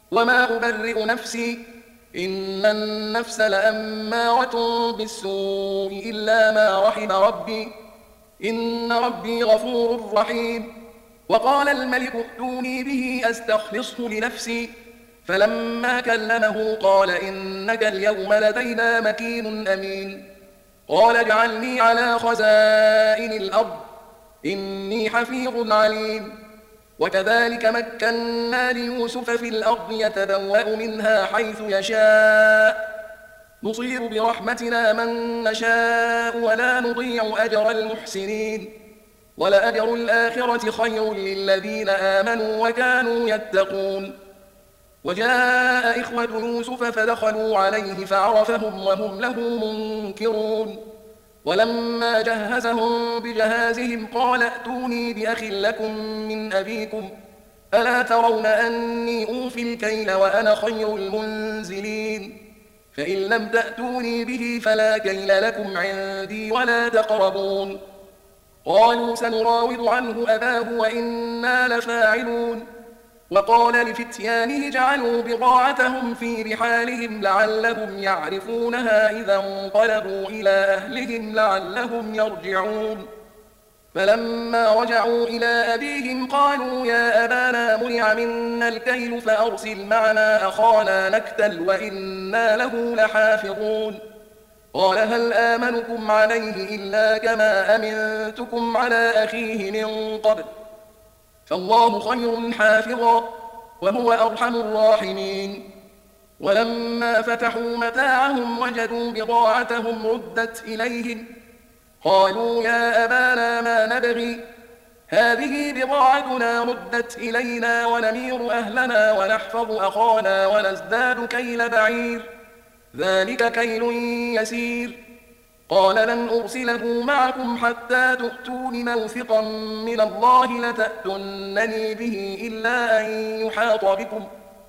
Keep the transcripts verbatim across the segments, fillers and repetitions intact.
وما أبرئ نفسي إن النفس لأمارة بالسوء إلا ما رحم ربي إن ربي غفور رحيم. وقال الملك ائتوني به أستخلصه لنفسي فلما كلمه قال إنك اليوم لدينا مكين أمين. قال اجعلني على خزائن الأرض إني حفيظ عليم. وكذلك مكنا ليوسف في الأرض يتبوأ منها حيث يشاء نصيب برحمتنا من نشاء ولا نضيع أجر المحسنين ولأجر الآخرة خير للذين آمنوا وكانوا يتقون. وجاء إخوة يوسف فدخلوا عليه فعرفهم وهم له منكرون. ولما جهزهم بجهازهم قال ائتوني بأخ لكم من أبيكم ألا ترون أني أوفي الكيل وأنا خير المنزلين فإن لم تأتوني به فلا كيل لكم عندي ولا تقربون. قالوا سنراود عنه أباه وإنا لفاعلون. وقال لفتيانه اجعلوا بضاعتهم في رحالهم لعلهم يعرفونها إذا انقلبوا إلى أهلهم لعلهم يرجعون. فلما رجعوا إلى أبيهم قالوا يا أبانا منع منا الكيل فأرسل معنا أخانا نكتل وإنا له لحافظون. قال هل آمنكم عليه إلا كما أمنتكم على أخيه من قبل فالله خير حافظا وهو أرحم الراحمين. ولما فتحوا متاعهم وجدوا بضاعتهم ردت إليهم قالوا يا أبانا ما نبغي هذه بضاعتنا ردت إلينا ونمير أهلنا ونحفظ أخانا ونزداد كيل بعير ذلك كيل يسير. قال لن أرسله معكم حتى تؤتون موثقا من الله لتأتونني به إلا أن يحاط بكم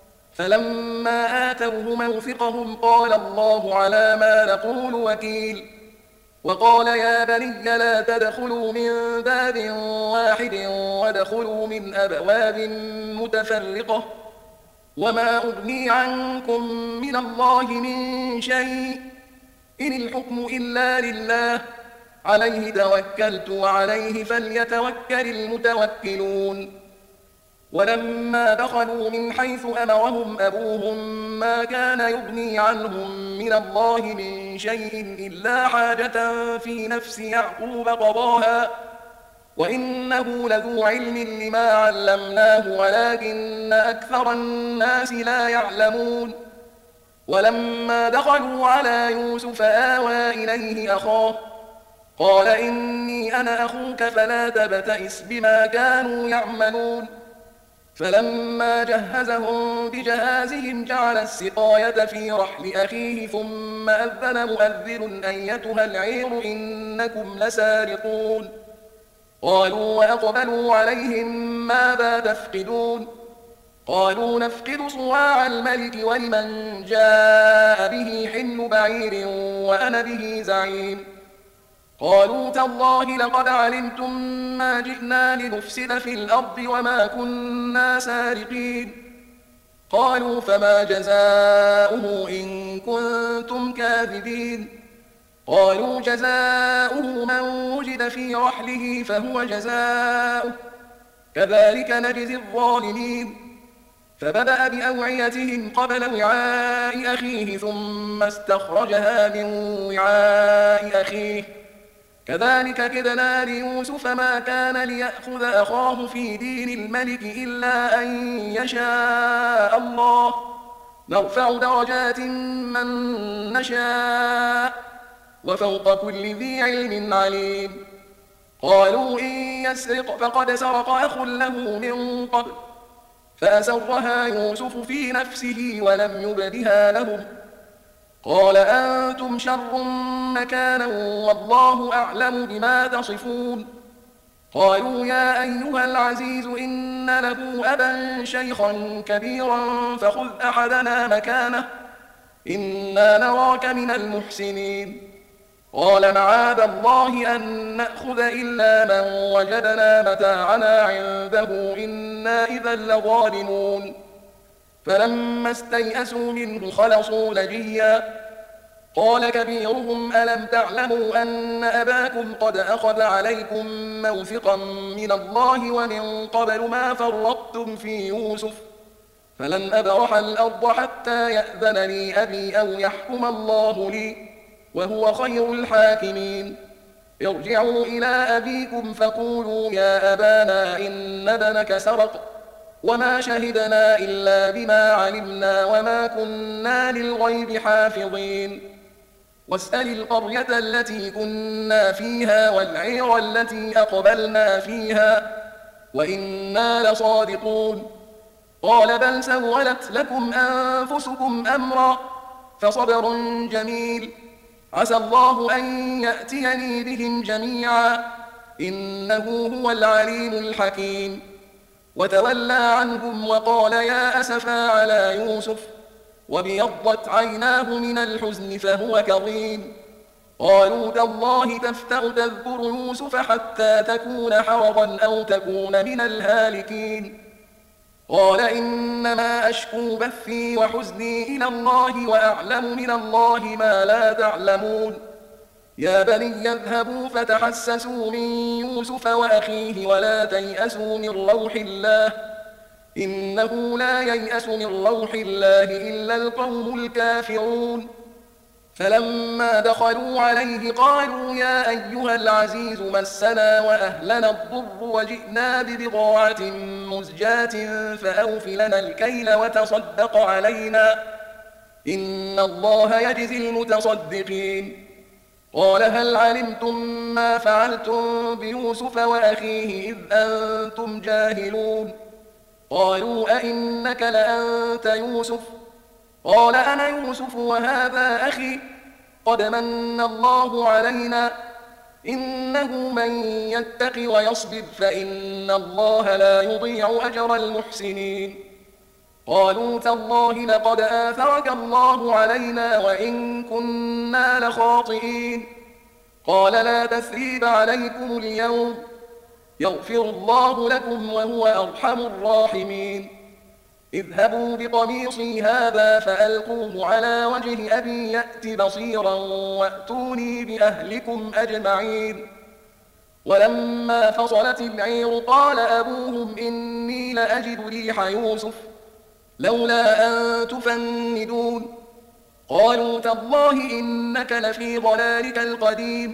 فلما آتوه موثقهم قال الله على ما نقول وكيل. وقال يا بني لا تدخلوا من باب واحد وادخلوا من أبواب متفرقة وما أغني عنكم من الله من شيء إن الحكم إلا لله عليه توكلت وعليه فليتوكل المتوكلون. ولما دخلوا من حيث أمرهم أبوهم ما كان يغني عنهم من الله من شيء إلا حاجة في نفس يعقوب قضاها وإنه لذو علم لما علمناه ولكن أكثر الناس لا يعلمون. ولما دخلوا على يوسف آوى إليه أخاه قال إني أنا أخوك فلا تبتئس بما كانوا يعملون. فلما جهزهم بجهازهم جعل السقاية في رحل أخيه ثم أذن مؤذن أيتها العير إنكم لسارقون. قالوا وأقبلوا عليهم ماذا تفقدون قالوا نفقد صواع الملك ولمن جاء به حمل بعير وأنا به زعيم. قالوا تالله لقد علمتم ما جئنا لنفسد في الأرض وما كنا سارقين. قالوا فما جزاؤه إن كنتم كاذبين. قالوا جزاؤه من وجد في رحله فهو جزاؤه كذلك نجزي الظالمين. فبدأ بأوعيتهم قبل وعاء أخيه ثم استخرجها من وعاء أخيه كذلك كدنا ليوسف ما كان ليأخذ أخاه في دين الملك إلا أن يشاء الله نرفع درجات من نشاء وفوق كل ذي علم عليم. قالوا إن يسرق فقد سرق أخ له من قبل فأسرها يوسف في نفسه ولم يبدها لهم قال أنتم شر مكانا والله أعلم بما تصفون. قالوا يا أيها العزيز إن له أبا شيخا كبيرا فخذ أحدنا مكانه إنا نراك من المحسنين. قال معاذ الله أن نأخذ إلا من وجدنا متاعنا عنده إنا إذا لظالمون. فلما استيئسوا منه خلصوا نجيا قال كبيرهم ألم تعلموا أن أباكم قد أخذ عليكم موثقا من الله ومن قبل ما فرطتم في يوسف فلن أبرح الأرض حتى يأذن لي أبي أو يحكم الله لي وهو خير الحاكمين ارجعوا إلى أبيكم فقولوا يا أبانا إن ابنك سرق وما شهدنا إلا بما علمنا وما كنا للغيب حافظين واسأل القرية التي كنا فيها والعير التي أقبلنا فيها وإنا لصادقون قال بل سولت لكم أنفسكم أمرا فصبر جميل عسى الله أن يأتيني بهم جميعا إنه هو العليم الحكيم وتولى عنهم وقال يا أسفا على يوسف وابيضت عيناه من الحزن فهو كظيم قالوا تالله تفتأ تذكر يوسف حتى تكون حرضا أو تكون من الهالكين قال إنما أشكو بثي وحزني إلى الله وأعلم من الله ما لا تعلمون يا بني اذهبوا فتحسسوا من يوسف وأخيه ولا تيأسوا من روح الله إنه لا ييأس من روح الله إلا القوم الكافرون فلما دخلوا عليه قالوا يا أيها العزيز مسنا وأهلنا الضر وجئنا ببضاعة مزجاة فأوف لنا الكيل وتصدق علينا إن الله يجزي المتصدقين قال هل علمتم ما فعلتم بيوسف وأخيه إذ أنتم جاهلون قالوا أئنك لأنت يوسف قال أنا يوسف وهذا أخي قد من الله علينا إنه من يتق ويصبر فإن الله لا يضيع أجر المحسنين قالوا تالله لقد آثرك الله علينا وإن كنا لخاطئين قال لا تثريب عليكم اليوم يغفر الله لكم وهو أرحم الراحمين اذهبوا بقميصي هذا فألقوه على وجه أبي يأت بصيرا وأتوني بأهلكم أجمعين ولما فصلت العير قال أبوهم إني لأجد ريح يوسف لولا أن تفندون قالوا تالله إنك لفي ضلالك القديم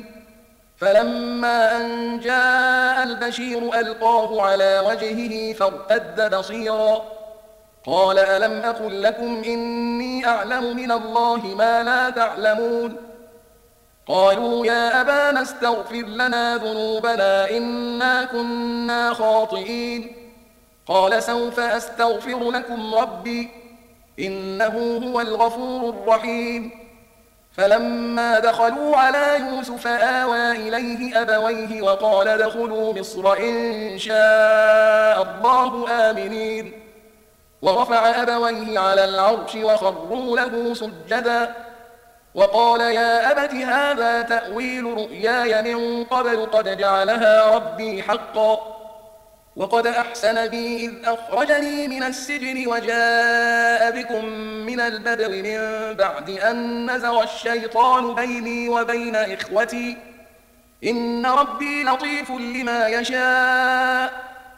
فلما أن جاء البشير ألقاه على وجهه فارتد بصيرا قال ألم أقل لكم إني أعلم من الله ما لا تعلمون قالوا يا أبانا استغفر لنا ذنوبنا إنا كنا خاطئين قال سوف أستغفر لكم ربي إنه هو الغفور الرحيم فلما دخلوا على يوسف آوى إليه أبويه وقال ادخلوا مصر إن شاء الله آمنين ورفع أبويه على العرش وخروا له سجدا وقال يا أبت هذا تأويل رؤياي من قبل قد جعلها ربي حقا وقد أحسن بي إذ أخرجني من السجن وجاء بكم من البدو من بعد أن نزغ الشيطان بيني وبين إخوتي إن ربي لطيف لما يشاء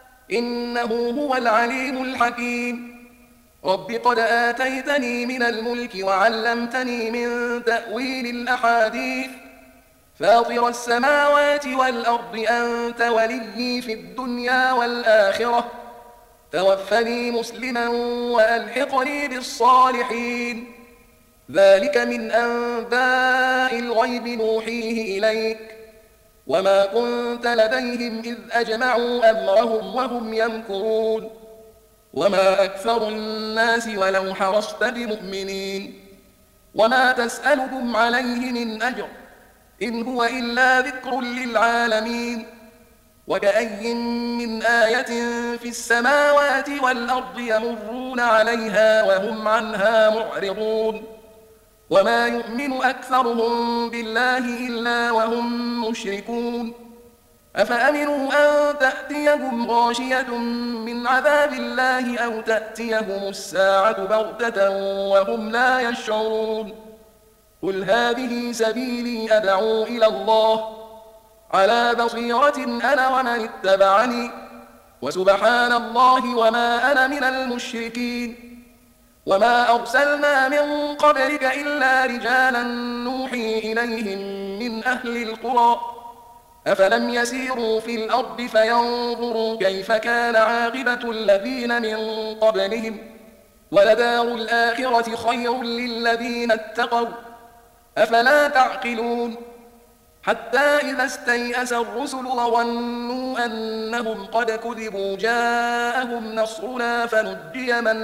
إنه هو العليم الحكيم رب قد آتيتني من الملك وعلمتني من تأويل الأحاديث فاطر السماوات والأرض أنت وليي في الدنيا والآخرة توفني مسلما وألحقني بالصالحين ذلك من أنباء الغيب نوحيه إليك وما كنت لديهم إذ أجمعوا أمرهم وهم يمكرون وما أكثر الناس ولو حرصت بمؤمنين وما تسألهم عليه من أجر إن هو إلا ذكر للعالمين وكأي من آية في السماوات والأرض يمرون عليها وهم عنها معرضون وما يؤمن أكثرهم بالله إلا وهم مشركون أفأمنوا أن تأتيهم غاشية من عذاب الله أو تأتيهم الساعة بغتة وهم لا يشعرون قل هذه سبيلي أدعو إلى الله على بصيرة أنا ومن اتبعني وسبحان الله وما أنا من المشركين وما أرسلنا من قبلك إلا رجالا نوحي إليهم من أهل القرى أفلم يسيروا في الأرض فينظروا كيف كان عاقبة الذين من قبلهم ولدار الآخرة خير للذين اتقوا أفلا تعقلون حتى إذا استيأس الرسل وظنوا أنهم قد كذبوا جاءهم نصرنا فنجي من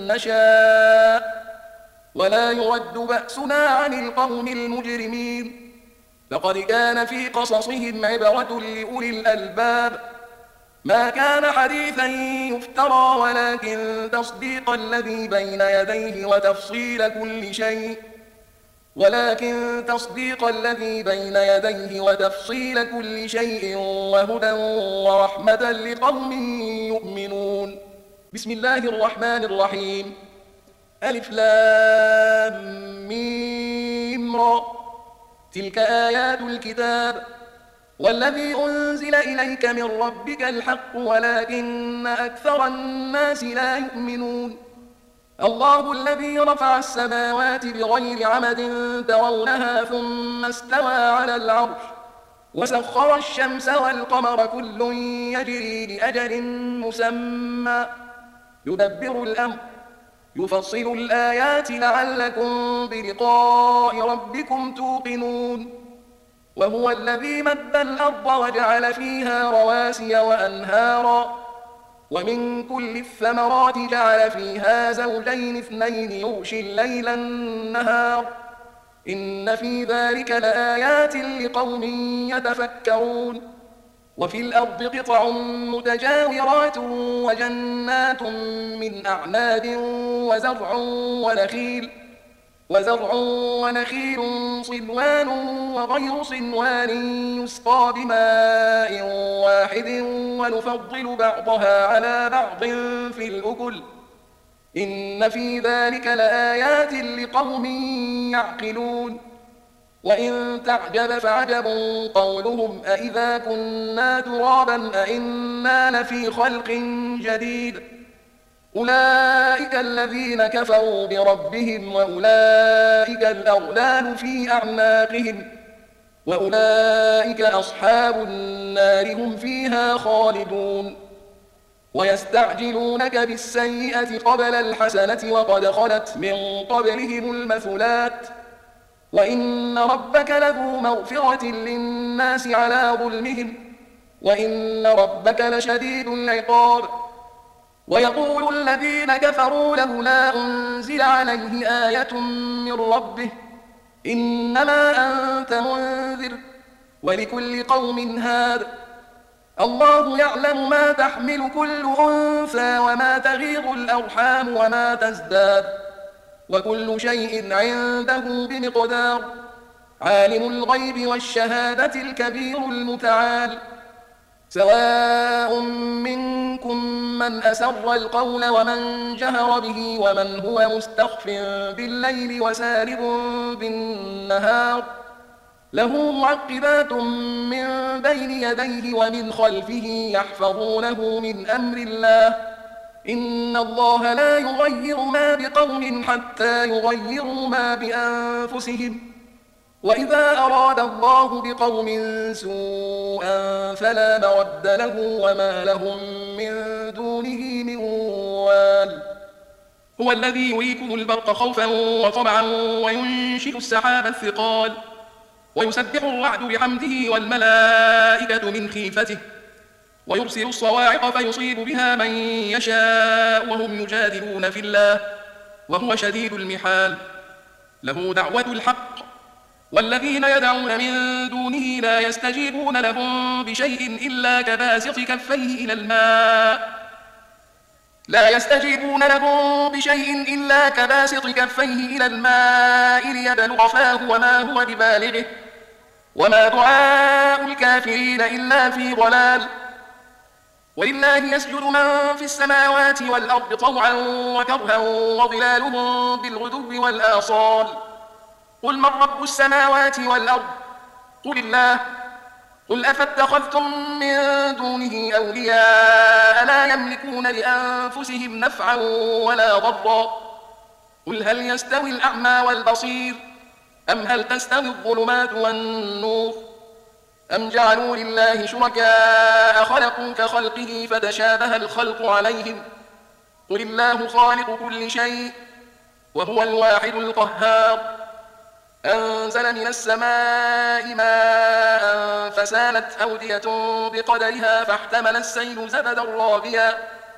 نشاء ولا يرد بأسنا عن القوم المجرمين لقد كان في قصصهم عبرة لأولي الألباب ما كان حديثا يفترى ولكن تصديق الذي بين يديه وتفصيل كل شيء ولكن تصديق الذي بين يديه وتفصيل كل شيء وهدى ورحمة لقوم يؤمنون بسم الله الرحمن الرحيم ألف لام ميم را تلك آيات الكتاب والذي أنزل إليك من ربك الحق ولكن أكثر الناس لا يؤمنون الله الذي رفع السماوات بغير عمد ترونها ثم استوى على العرش وسخر الشمس والقمر كل يجري لأجل مسمى يدبر الأمر يفصل الآيات لعلكم بلقاء ربكم توقنون وهو الذي مد الأرض وجعل فيها رواسي وأنهارا ومن كل الثمرات جعل فيها زوجين اثنين يغشي الليل النهار إن في ذلك لآيات لقوم يتفكرون وفي الأرض قطع متجاورات وجنات من أعناب وزرع ونخيل وزرع ونخيل صنوان وغير صنوان يسقى بماء واحد ونفضل بعضها على بعض في الأكل إن في ذلك لآيات لقوم يعقلون وإن تعجب فعجب قولهم أإذا كنا ترابا أإنا لفي خلق جديد أولئك الذين كفروا بربهم وأولئك الأغلال في أعناقهم وأولئك أصحاب النار هم فيها خالدون ويستعجلونك بالسيئة قبل الحسنة وقد خلت من قبلهم المثلات وإن ربك لذو مغفرة للناس على ظلمهم وإن ربك لشديد العقاب ويقول الذين كفروا لولا أنزل عليه آية من ربه إنما أنت منذر ولكل قوم هاد الله يعلم ما تحمل كل أنثى وما تغيض الأرحام وما تزداد وكل شيء عنده بمقدار عالم الغيب والشهادة الكبير المتعال سواء منكم من أسر القول ومن جهر به ومن هو مستخف بالليل وسارب بالنهار له معقبات من بين يديه ومن خلفه يحفظونه من أمر الله إن الله لا يغير ما بقوم حتى يغيروا ما بأنفسهم وإذا أراد الله بقوم سوءا فلا مرد له وما لهم من دونه من وال هو الذي يريكم البرق خوفا وطمعا وينشئ السحاب الثقال ويسبح الرعد بحمده والملائكة من خيفته ويرسل الصواعق فيصيب بها من يشاء وهم يجادلون في الله وهو شديد المحال له دعوة الحق والذين يدعون من دونه لا يستجيبون لهم بشيء إلا كباسط كفيه إلى الماء لا يستجيبون لهم بشيء إلا كباسط كفيه إلى الماء ليبلغ فاه وما هو ببالغه وما دعاء الكافرين إلا في ضلال. ولله يسجد من في السماوات والأرض طوعا وكرها وظلالهم بالغدو والآصال. قل من رب السماوات والأرض؟ قل الله. قل أفاتخذتم من دونه أولياء لا يملكون لأنفسهم نفعا ولا ضرا. قل هل يستوي الأعمى والبصير أم هل تستوي الظلمات والنور أم جعلوا لله شركاء خلقوا كخلقه فتشابه الخلق عليهم. قل الله خالق كل شيء وهو الواحد القهار. أنزل من السماء ماء فسالت أودية بقدرها فاحتمل السيل زبدا رابيا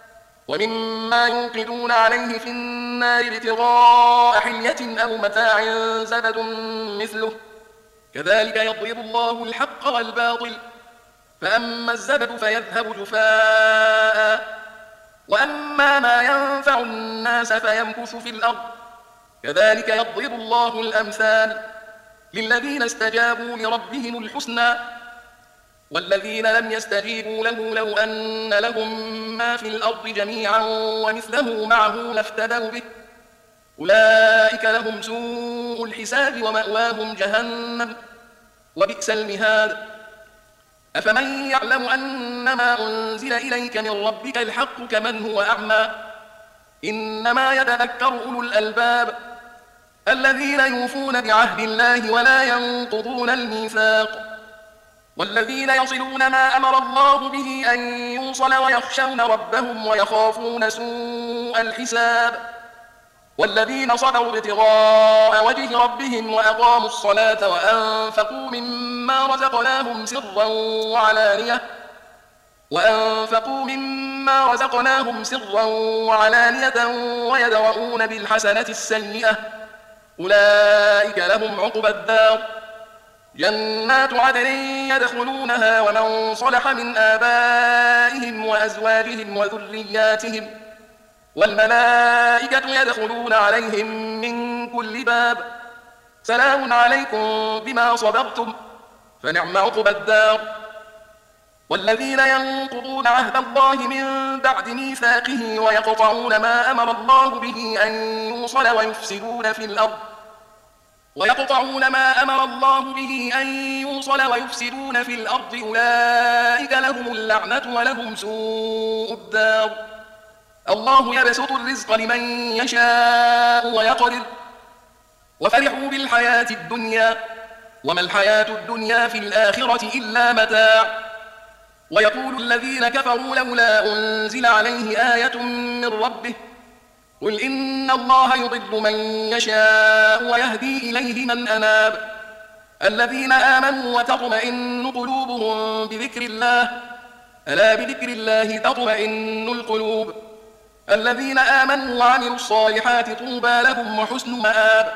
ومما يوقدون عليه في النار ابتغاء حلية أو متاع زبد مثله كذلك يضرب الله الحق والباطل فأما الزبد فيذهب جفاء وأما ما ينفع الناس فيمكث في الأرض كذلك يضرب الله الأمثال للذين استجابوا لربهم الحسنى والذين لم يستجيبوا له لو أن لهم ما في الأرض جميعا ومثله معه لافتدوا به أولئك لهم سوء الحساب ومأواهم جهنم وبئس المهاد. أفمن يعلم أنما أنزل إليك من ربك الحق كمن هو أعمى إنما يتذكر أولو الألباب الذين يوفون بعهد الله ولا ينقضون الميثاق والذين يصلون ما أمر الله به أن يوصل ويخشون ربهم ويخافون سوء الحساب والذين صبروا ابتغاء وجه ربهم وأقاموا الصلاة وأنفقوا مما رزقناهم سرا وعلانية وأنفقوا مما رزقناهم سرا وعلانية ويدرؤون بالحسنة السيئة أولئك لهم عقبى الدار جنات عدن يدخلونها ومن صلح من آبائهم وأزواجهم وذرياتهم والملائكة يدخلون عليهم من كل باب سلام عليكم بما صبرتم فنعم عقبى الدار. والذين ينقضون عهد الله من بعد ميثاقه ويقطعون ما أمر الله به أن يوصل ويفسدون في الأرض ويقطعون ما أمر الله به أن يوصل ويفسدون في الأرض أولئك لهم اللعنة ولهم سوء الدار. الله يبسط الرزق لمن يشاء ويقدر وفرحوا بالحياة الدنيا وما الحياة الدنيا في الآخرة إلا متاع. ويقول الذين كفروا لولا أنزل عليه آية من ربه قل إن الله يضل من يشاء ويهدي إليه من أناب الذين آمنوا وتطمئن قلوبهم بذكر الله ألا بذكر الله تطمئن القلوب الذين آمنوا وعملوا الصالحات طوبى لهم وحسن مآب.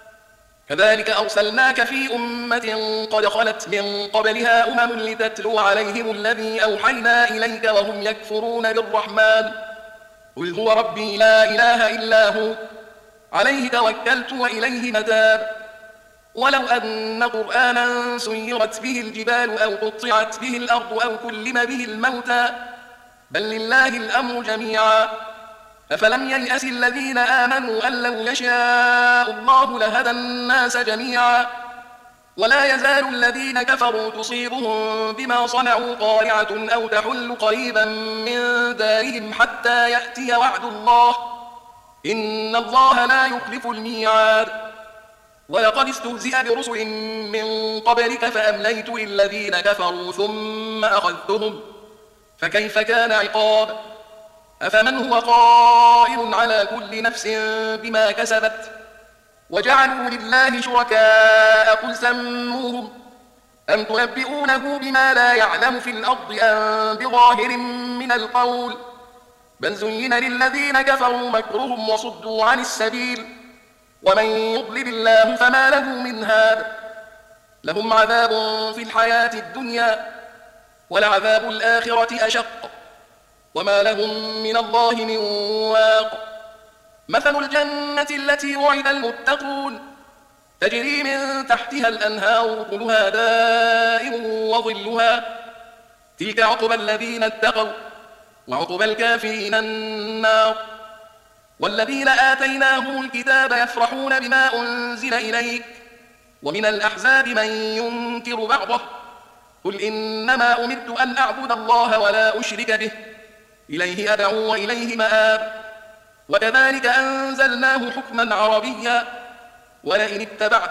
كذلك أرسلناك في أمة قد خلت من قبلها أمم لتتلو عليهم الذي أوحينا إليك وهم يكفرون بالرحمن قل هو ربي لا إله إلا هو عليه توكلت وإليه متاب. ولو أن قرآنا سيرت به الجبال أو قطعت به الأرض أو كلم به الموتى بل لله الأمر جميعا أفلم ييأس الذين آمنوا أن لو يشاء الله لهدى الناس جميعا ولا يزال الذين كفروا تصيبهم بما صنعوا قارعة أو تحل قريبا من دارهم حتى يأتي وعد الله إن الله لا يخلف الميعاد. ولقد استهزئ برسل من قبلك فأمليت للذين كفروا ثم أخذتهم فكيف كان عقاب. أفمن هو قائم على كل نفس بما كسبت وجعلوا لله شركاء قل سموهم أم تنبئونه بما لا يعلم في الأرض أم بظاهر من القول بل زين للذين كفروا مكرهم وصدوا عن السبيل ومن يضلل الله فما له من هاد لهم عذاب في الحياة الدنيا ولعذاب الآخرة أشق وما لهم من الله من واق. مثل الجنة التي وعد المتقون تجري من تحتها الأنهار كلها دائم وظلها تلك عقبى الذين اتقوا وعقبى الكافرين النار. والذين آتيناهم الكتاب يفرحون بما أنزل إليك ومن الأحزاب من ينكر بعضه قل إنما أمرت أن أعبد الله ولا أشرك به إليه أدعو وإليه مآب. وكذلك أنزلناه حكما عربيا ولئن اتبعت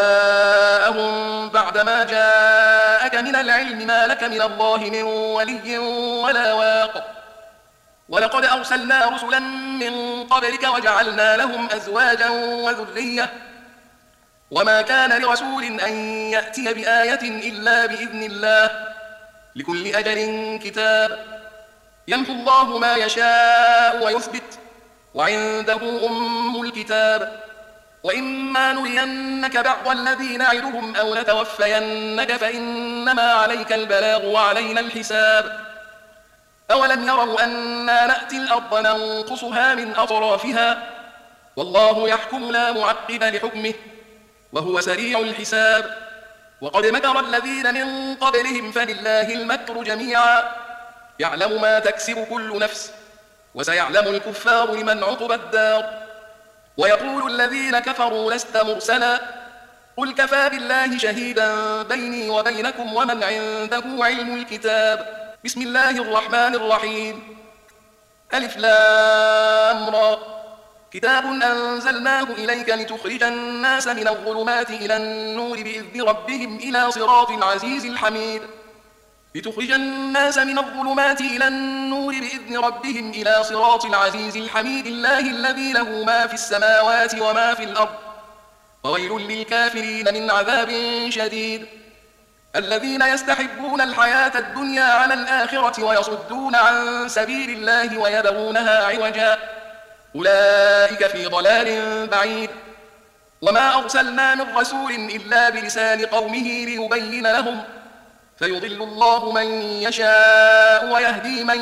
أهواءهم بعدما جاءك من العلم ما لك من الله من ولي ولا واق. ولقد أرسلنا رسلا من قبلك وجعلنا لهم أزواجا وذرية وما كان لرسول أن يأتي بآية إلا بإذن الله لكل أجل كتاب يمحو الله ما يشاء ويثبت وعنده أم الكتاب. وإما نرينك بعض الذي نعدهم أو نتوفينك فإنما عليك البلاغ وعلينا الحساب. أولم يروا أنا نأتي الأرض ننقصها من أطرافها والله يحكم لا معقب لحكمه وهو سريع الحساب. وقد مكر الذين من قبلهم فلله المكر جميعا يعلم ما تكسب كل نفس وسيعلم الكفار لمن عقبى الدار. ويقول الذين كفروا لست مرسلا قل كفى بالله شهيدا بيني وبينكم ومن عنده علم الكتاب. بسم الله الرحمن الرحيم ألف لام را كتاب أنزلناه إليك لتخرج الناس من الظلمات إلى النور بإذن ربهم إلى صراط العزيز الحميد لتخرج الناس من الظلمات إلى النور بإذن ربهم إلى صراط العزيز الحميد الله الذي له ما في السماوات وما في الأرض وويل للكافرين من عذاب شديد. الذين يستحبون الحياة الدنيا على الآخرة ويصدون عن سبيل الله ويبغونها عوجا أولئك في ضلال بعيد. وما أرسلنا من رسول إلا بلسان قومه ليبين لهم فيضل الله من يشاء ويهدي من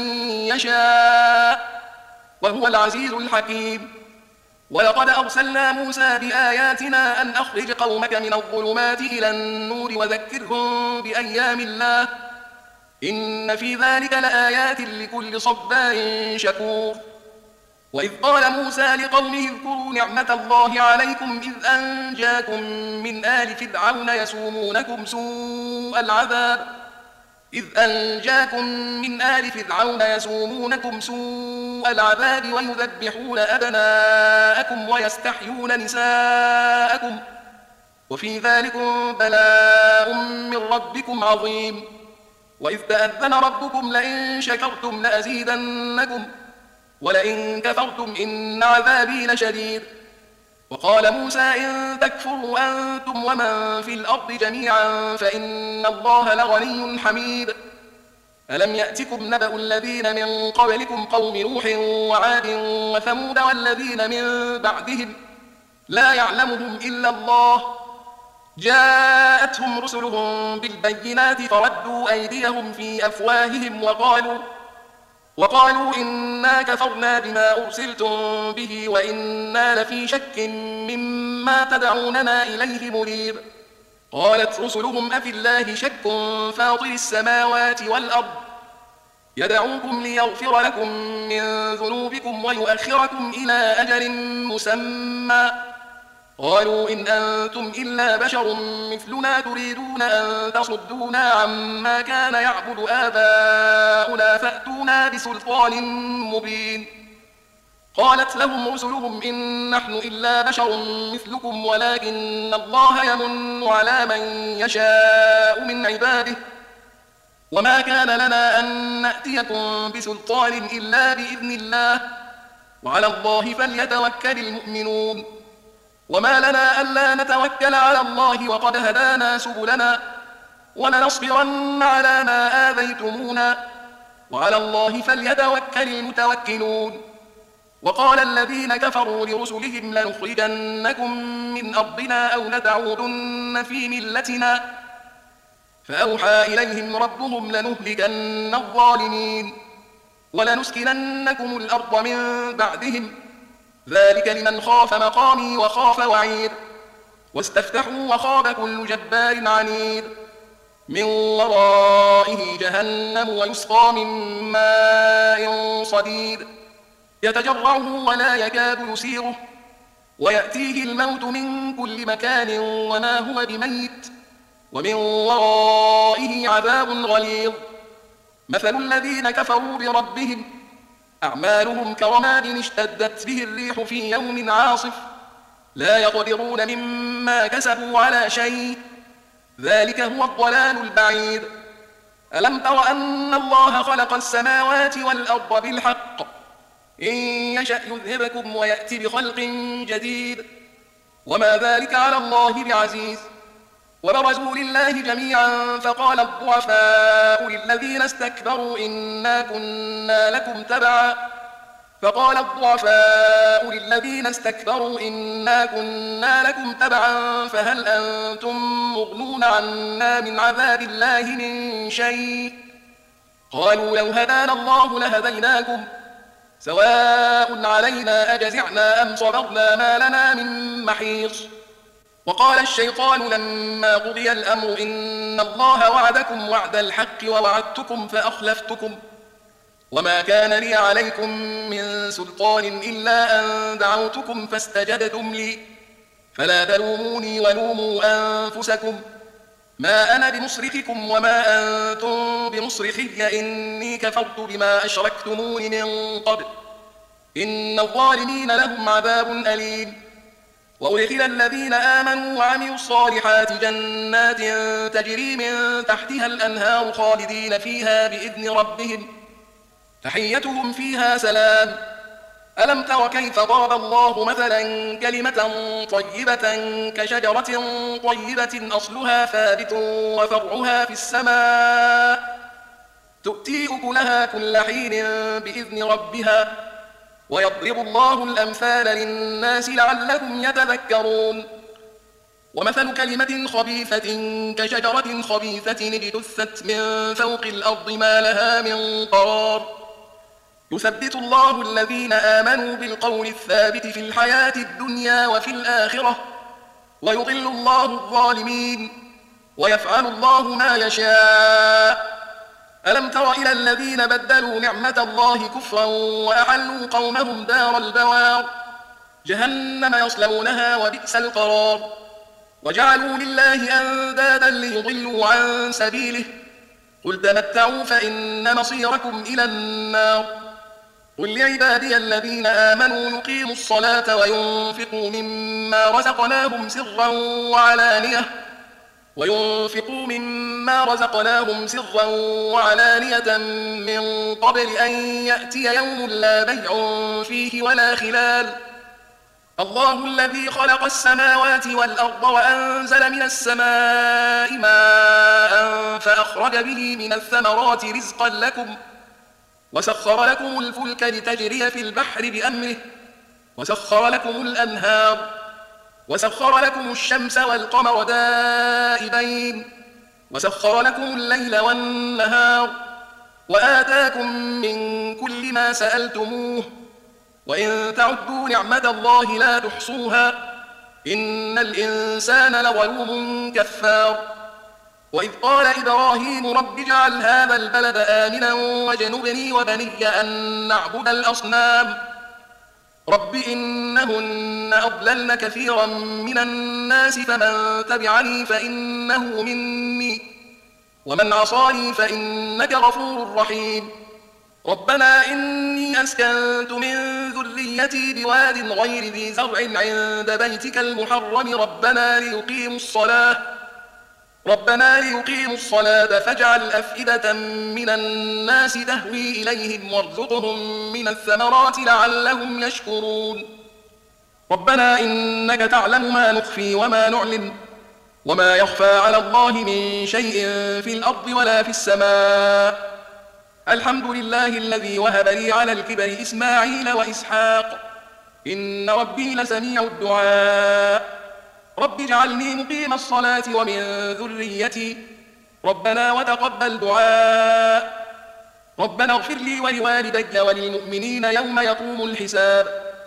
يشاء وهو العزيز الحكيم. ولقد أرسلنا موسى بآياتنا أن أخرج قومك من الظلمات إلى النور وذكرهم بأيام الله إن في ذلك لآيات لكل صبار شكور. وإذ قال موسى لقومه اذكروا نعمة الله عليكم إذ أنجاكم من آل فرعون يسومونكم سوء العذاب إذ أنجاكم من آل فرعون يسومونكم سوء العذاب ويذبحون أبناءكم ويستحيون نساءكم وفي ذلكم بلاء من ربكم عظيم. وإذ تأذن ربكم لئن شكرتم لأزيدنكم ولئن كفرتم إن عذابي لشديد. وقال موسى إن تكفروا أنتم ومن في الأرض جميعا فإن الله لغني حميد. ألم يأتكم نبأ الذين من قبلكم قوم نوح وعاد وثمود والذين من بعدهم لا يعلمهم إلا الله جاءتهم رسلهم بالبينات فردوا أيديهم في أفواههم وقالوا وقالوا إنا كفرنا بما أرسلتم به وإنا لفي شك مما تدعوننا إليه مريب. قالت رسلهم أفي الله شك فاطر السماوات والأرض يدعوكم ليغفر لكم من ذنوبكم ويؤخركم إلى أجل مسمى قالوا إن أنتم إلا بشر مثلنا تريدون أن تصدونا عما كان يعبد آباؤنا فأتونا بسلطان مبين. قالت لهم رسلهم إن نحن إلا بشر مثلكم ولكن الله يمن على من يشاء من عباده وما كان لنا أن نأتيكم بسلطان إلا بإذن الله وعلى الله فليتوكل المؤمنون. وما لنا ألا نتوكل على الله وقد هدانا سبلنا ولنصبرن على ما آذيتمونا وعلى الله فليتوكل المتوكلون. وقال الذين كفروا لرسلهم لنخرجنكم من أرضنا أو لتعودن في ملتنا فأوحى إليهم ربهم لنهلكن الظالمين ولنسكننكم الأرض من بعدهم ذلك لمن خاف مقامي وخاف وعيد. واستفتحوا وخاب كل جبار عنيد من ورائه جهنم ويسقى من ماء صديد يتجرعه ولا يكاد يسيغه ويأتيه الموت من كل مكان وما هو بميت ومن ورائه عذاب غليظ مثل الذين كفروا بربهم أعمالهم كرماد اشتدت به الريح في يوم عاصف لا يقدرون مما كسبوا على شيء ذلك هو الضلال البعيد ألم تر أن الله خلق السماوات والأرض بالحق إن يشأ يذهبكم ويأتي بخلق جديد وما ذلك على الله بعزيز وبرزوا لله جميعا فقال الضعفاء للذين استكبروا إنا كنا لكم تبعا فقال الضعفاء للذين استكبروا إنا كنا لكم تبعا فهل أنتم مغنون عنا من عذاب الله من شيء قالوا لو هدانا الله لهديناكم سواء علينا أجزعنا أم صبرنا ما لنا من محيص وقال الشيطان لما قضي الأمر إن الله وعدكم وعد الحق ووعدتكم فأخلفتكم وما كان لي عليكم من سلطان إلا أن دعوتكم فاستجبتم لي فلا تلوموني ولوموا أنفسكم ما أنا بمصرخكم وما أنتم بمصرخي إني كفرت بما أشركتمون من قبل إن الظالمين لهم عذاب أليم وأدخل الذين آمنوا وعملوا الصالحات جنات تجري من تحتها الأنهار خالدين فيها بإذن ربهم تحيتهم فيها سلام ألم تر كيف ضرب الله مثلا كلمة طيبة كشجرة طيبة أصلها ثابت وفرعها في السماء تؤتي أكلها كل حين بإذن ربها ويضرب الله الأمثال للناس لعلهم يتذكرون ومثل كلمة خبيثة كشجرة خبيثة اجتثت من فوق الأرض ما لها من قرار يثبت الله الذين آمنوا بالقول الثابت في الحياة الدنيا وفي الآخرة ويضل الله الظالمين ويفعل الله ما يشاء ألم تر إلى الذين بدلوا نعمة الله كفرا وأحلوا قومهم دار البوار جهنم يصلونها وبئس القرار وجعلوا لله أندادا ليضلوا عن سبيله قل تمتعوا فإن مصيركم إلى النار قل لعبادي الذين آمنوا يقيموا الصلاة وينفقوا مما رزقناهم سرا وعلانية وينفقوا مما رزقناهم سرا وعلانية من قبل أن يأتي يوم لا بيع فيه ولا خلال الله الذي خلق السماوات والأرض وأنزل من السماء ماء فأخرج به من الثمرات رزقا لكم وسخر لكم الفلك لتجري في البحر بأمره وسخر لكم الأنهار وسخر لكم الشمس والقمر دائبين وسخر لكم الليل والنهار وآتاكم من كل ما سألتموه وإن تعدوا نعمة الله لا تحصوها إن الإنسان لظلوم كفار وإذ قال إبراهيم رب اجعل هذا البلد آمنا واجنبني وبني أن نعبد الأصنام رب إنهن أضللن كثيرا من الناس فمن تبعني فإنه مني ومن عصاني فإنك غفور رحيم ربنا إني أسكنت من ذريتي بواد غير ذي زرع عند بيتك المحرم ربنا ليقيموا الصلاة ربنا ليقيموا الصلاة فاجعل أفئدة من الناس تهوي إليهم وارزقهم من الثمرات لعلهم يشكرون ربنا إنك تعلم ما نخفي وما نعلن وما يخفى على الله من شيء في الأرض ولا في السماء الحمد لله الذي وهب لي على الكبر إسماعيل وإسحاق إن ربي لسميع الدعاء رب اجعلني مقيم الصلاة ومن ذريتي ربنا وتقبل دعاء ربنا اغفر لي ولوالدي وللمؤمنين يوم يقوم الحساب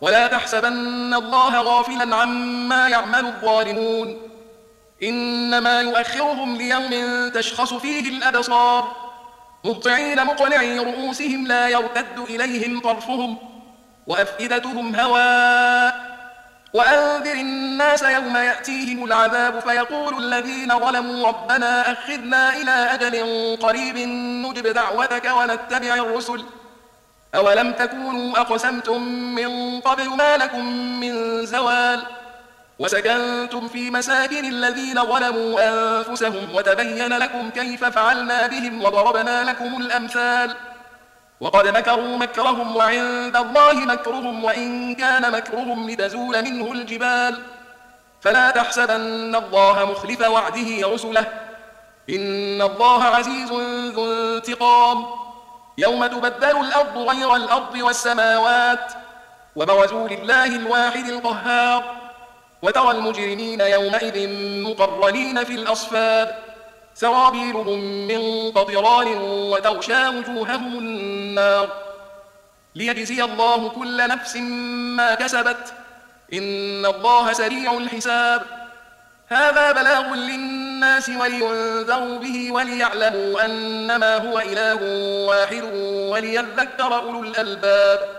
ولا تحسبن الله غافلا عما يعمل الظالمون إنما يؤخرهم ليوم تشخص فيه الأبصار مهطعين مقنعي رؤوسهم لا يرتد إليهم طرفهم وأفئدتهم هواء وأنذر الناس يوم يأتيهم العذاب فيقول الذين ظلموا ربنا أخذنا إلى أجل قريب نجب دعوتك ونتبع الرسل أولم تكونوا أقسمتم من قبل ما لكم من زوال وسكنتم في مساكن الذين ظلموا أنفسهم وتبين لكم كيف فعلنا بهم وضربنا لكم الأمثال وقد مكروا مكرهم وعند الله مكرهم وإن كان مكرهم لتزول منه الجبال فلا تحسبن الله مخلف وعده رسله إن الله عزيز ذو انتقام يوم تبدل الأرض غير الأرض والسماوات وبرزوا لله الواحد القهار وترى المجرمين يومئذ مقرنين في الأصفاد سرابيلهم من قطران وتغشى وجوههم النار ليجزي الله كل نفس ما كسبت إن الله سريع الحساب هذا بلاغ للناس ولينذروا به وليعلموا أنما هو إله واحد وليذكر أولو الألباب